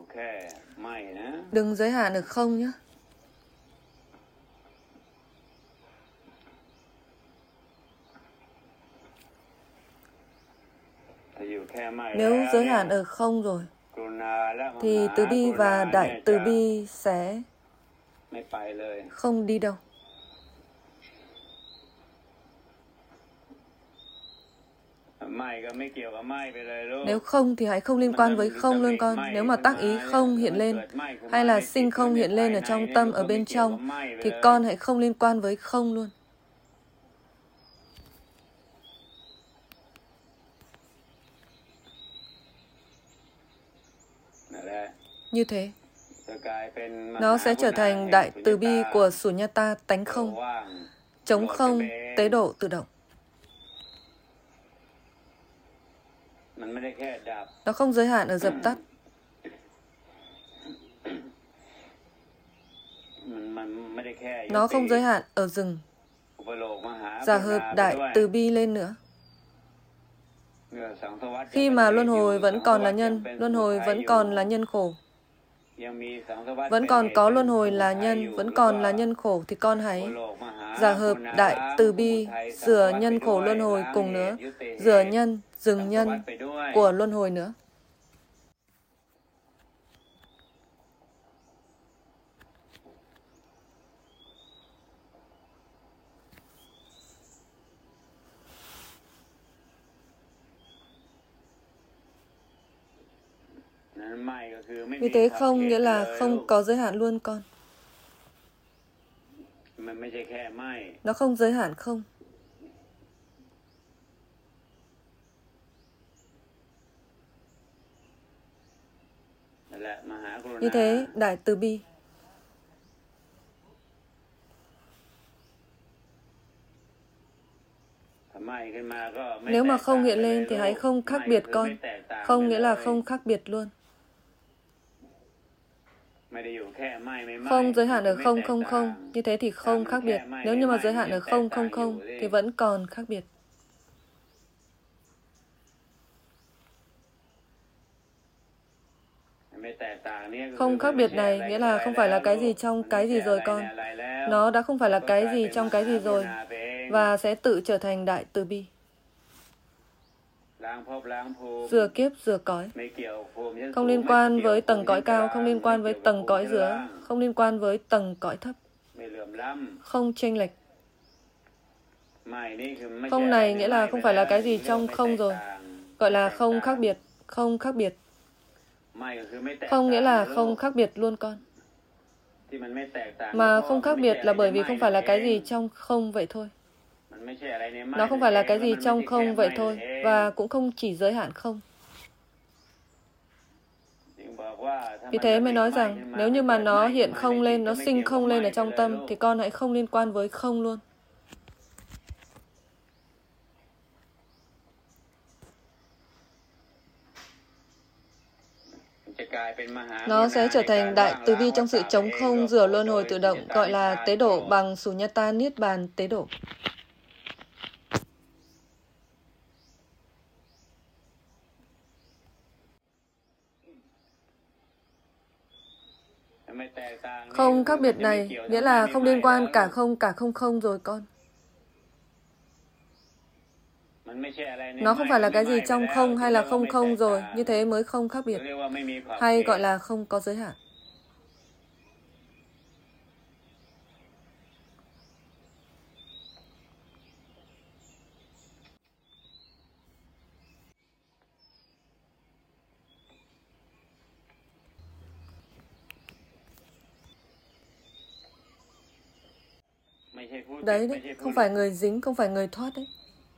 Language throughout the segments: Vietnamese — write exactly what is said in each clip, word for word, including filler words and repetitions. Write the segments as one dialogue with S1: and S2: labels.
S1: Đừng giới hạn ở không nhé. Nếu giới hạn ở không rồi, thì từ bi và đại từ bi sẽ không đi đâu. Nếu không thì hãy không liên quan với không luôn con. Nếu mà tác ý không hiện lên, hay là sinh không hiện lên ở trong tâm, ở bên trong, thì con hãy không liên quan với không luôn. Như thế, nó sẽ trở thành đại từ bi của Sunyata tánh không, trống không, tế độ tự động. Nó không giới hạn ở dập tắt. Nó không giới hạn ở dừng. Giả hợp đại từ bi lên nữa. Khi mà luân hồi vẫn còn là nhân, luân hồi vẫn còn là nhân khổ, vẫn còn có luân hồi là nhân, vẫn còn là nhân khổ, thì con hãy giả hợp đại từ bi, rửa nhân khổ luân hồi cùng nữa, rửa nhân, dừng nhân của luân hồi nữa. Vì thế không nghĩa là không có giới hạn luôn con. Nó không giới hạn không. Như thế, đại từ bi. Nếu mà không hiện lên thì hãy không khác biệt con. Không nghĩa là không khác biệt luôn. Không giới hạn ở không không không, như thế thì không khác biệt. Nếu như mà giới hạn ở không không không thì vẫn còn khác biệt. Không khác biệt này nghĩa là không phải là cái gì trong cái gì rồi con. Nó đã không phải là cái gì trong cái gì rồi, và sẽ tự trở thành đại từ bi. Rửa kiếp, rửa cõi. Không liên quan với tầng cõi cao, không liên quan với tầng cõi giữa, không liên quan với tầng cõi thấp. Không chênh lệch. Không này nghĩa là không phải là cái gì trong không rồi. Gọi là không khác biệt, không khác biệt. Không nghĩa là không khác biệt luôn con. Mà không khác biệt là bởi vì không phải là cái gì trong không vậy thôi. Nó không phải là cái gì trong không vậy thôi, và cũng không chỉ giới hạn không. Vì thế mới nói rằng nếu như mà nó hiện không lên, nó sinh không lên ở trong tâm, thì con hãy không liên quan với không luôn. Nó sẽ trở thành đại từ bi trong sự trống không, rửa luân hồi tự động, gọi là tế độ bằng Sunyata Niết Bàn tế độ. Không khác biệt này nghĩa là không liên quan cả không cả không không rồi con. Nó không phải là cái gì trong không hay là không không rồi, như thế mới không khác biệt, hay gọi là không có giới hạn. Đấy đấy, không phải người dính, không phải người thoát đấy.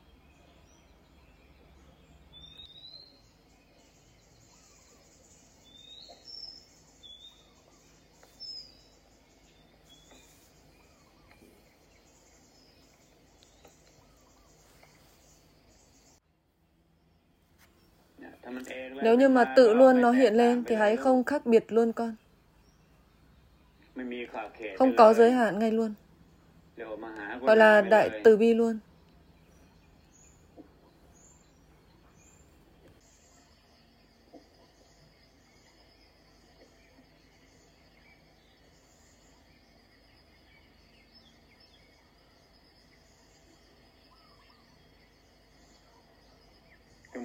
S1: Nếu như mà tự luôn nó hiện lên thì hãy không khác biệt luôn con. Không có giới hạn ngay luôn. Gọi là đại từ bi luôn.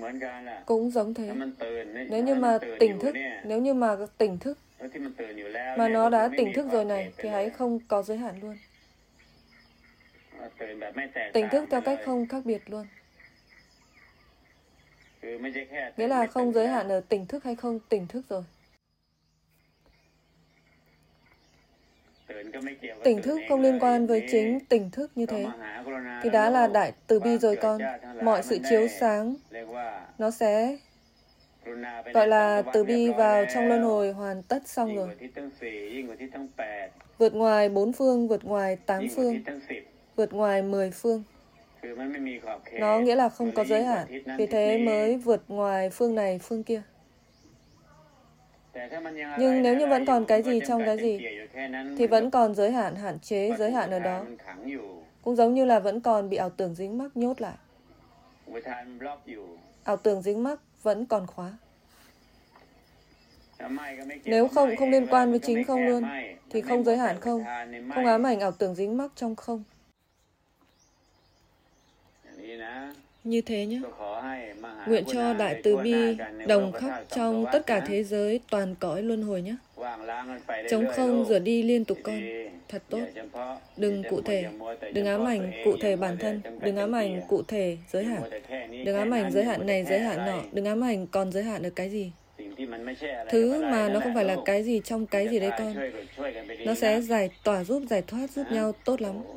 S1: Cũng giống thế. Nếu như mà tỉnh thức, nếu như mà tỉnh thức, mà nó đã tỉnh thức rồi này, thì hãy không có giới hạn luôn. Tỉnh thức theo cách không khác biệt luôn. Nghĩa là không giới hạn ở tỉnh thức hay không tỉnh thức rồi. Tỉnh thức không liên quan với chính tỉnh thức như thế, thì đã là đại từ bi rồi con. Mọi sự chiếu sáng, nó sẽ gọi là từ bi vào trong luân hồi hoàn tất xong rồi. Vượt ngoài bốn phương, vượt ngoài tám phương, vượt ngoài mười phương. Nó nghĩa là không có giới hạn, vì thế mới vượt ngoài phương này, phương kia. Nhưng nếu như vẫn còn cái gì trong cái gì, thì vẫn còn giới hạn, hạn chế, giới hạn ở đó. Cũng giống như là vẫn còn bị ảo tưởng dính mắc nhốt lại. Ảo tưởng dính mắc vẫn còn khóa. Nếu không không liên quan với chính không luôn, thì không giới hạn không, không ám ảnh ảo tưởng dính mắc trong không. Như thế nhé. Nguyện cho đại từ bi đồng khắp trong tất cả thế giới toàn cõi luân hồi nhé. Trống không rửa đi liên tục con. Thật tốt. Đừng cụ thể, đừng ám ảnh cụ thể bản thân, đừng ám ảnh cụ thể giới hạn. Đừng ám ảnh giới hạn này, giới hạn nọ, đừng ám ảnh còn giới hạn ở cái gì. Thứ mà nó không phải là cái gì trong cái gì đấy con. Nó sẽ giải tỏa giúp giải thoát giúp nhau tốt lắm.